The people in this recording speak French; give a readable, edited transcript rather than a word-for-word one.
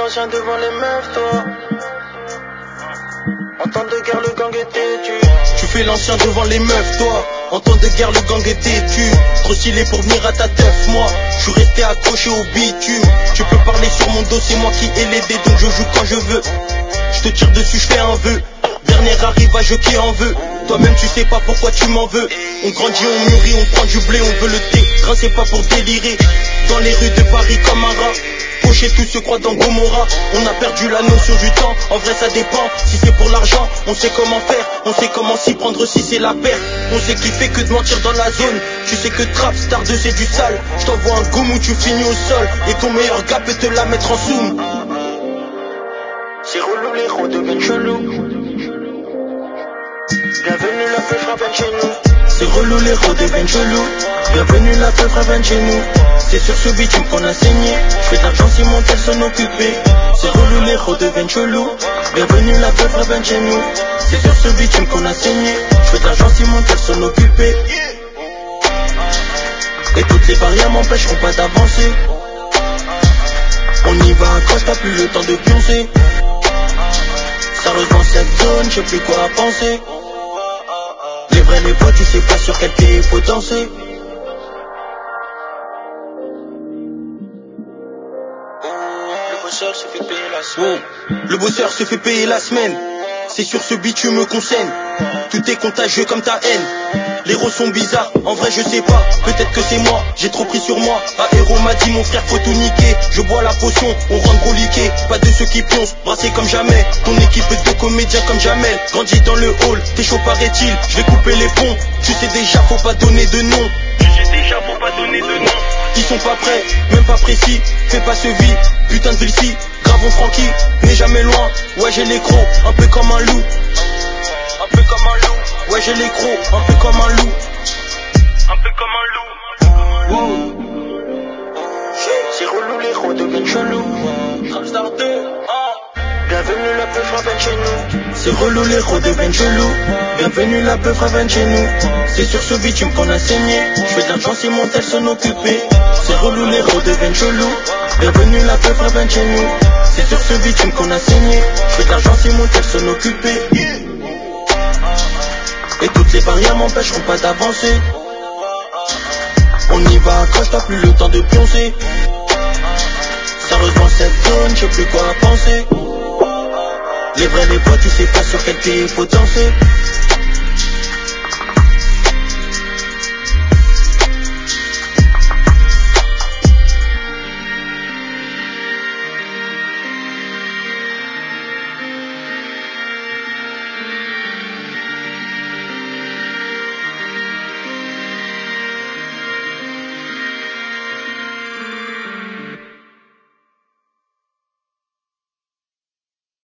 l'ancien devant les meufs, toi. En temps de guerre, le gang est têtu. Tu fais l'ancien devant les meufs, toi. En temps de guerre, le gang est têtu. Trop stylé pour venir à ta teuf, moi. Je suis resté accroché au bitume. Tu peux parler sur mon dos, c'est moi qui ai les dés, donc je joue quand je veux. Je te tire dessus, je fais un vœu. Dernier arrivage qui en veut. Toi-même tu sais pas pourquoi tu m'en veux. On grandit, on mûrit, on prend du blé, on veut le thé. C'est pas pour délirer. Dans les rues de Paris comme un rat. Poché, tout se croit dans Gomorrah. On a perdu la notion du temps. En vrai ça dépend. Si c'est pour l'argent, on sait comment faire. On sait comment s'y prendre si c'est la perte. On sait qu'il fait que de mentir dans la zone. Tu sais que trap, star 2 c'est du sale. Je t'envoie un goum où tu finis au sol. Et ton meilleur gars peut te la mettre en zoom. C'est relou, les héros deviennent chelous. Bienvenue, la peu frappe chez nous. C'est relou, les héros deviennent chelous. Bienvenue, la peu frappe chez nous. C'est sur ce bitume qu'on a saigné. J'fais de l'argent si mon tel s'en occuper. C'est relou, les héros deviennent chelous. Bienvenue, la peu frappe chez nous. C'est sur ce bitume qu'on a saigné. J'fais de l'argent si mon tel s'en occuper. Et toutes les barrières m'empêcheront pas d'avancer. On y va à cause, t'as plus le temps de pioncer. Sérieusement cette zone, je sais plus quoi penser. Les vrais, les faux, tu sais pas sur quel pied il faut danser. Le bosseur se fait payer la semaine. Le bosseur se fait payer la semaine. C'est sur ce beat tu me consènes. Tout est contagieux comme ta haine. Les héros sont bizarres, en vrai je sais pas. Peut-être que c'est moi, j'ai trop pris sur moi. Un héros m'a dit mon frère faut tout niquer. Je bois la potion, on rentre broliqué. Pas de ceux qui pioncent, brassés comme jamais. Ton équipe de comédiens comme Jamel. Grandis dans le hall, t'es chaud paraît-il. Je vais couper les ponts, tu sais déjà faut pas donner de nom. Ils sont pas prêts, même pas précis. Fais pas ce vie, putain de ville-ci. Gravons Francky, n'est jamais loin. Ouais j'ai les crocs, un peu comme un loup. Ouais j'ai les crocs, un peu comme un loup. C'est relou, les héros deviennent chelous. Trapstar 2, Bienvenue, la peu frappe chez nous. c'est relou, les héros deviennent chelous. Bienvenue, la peu frappe chez nous. C'est sur ce bitume qu'on a saigné. J'fais de l'argent si mon tel s'en occuper. C'est relou, les héros deviennent chelous. Bienvenue, la peu frappe chez nous. C'est sur ce bitume qu'on a saigné. J'fais de l'argent si mon tel s'en occuper. Et toutes les barrières m'empêcheront pas d'avancer. On y va à croche, t'as plus le temps de pioncer. Sérieusement cette zone, je sais plus quoi penser. Les vrais, les faux, tu sais pas sur quel pied il faut danser.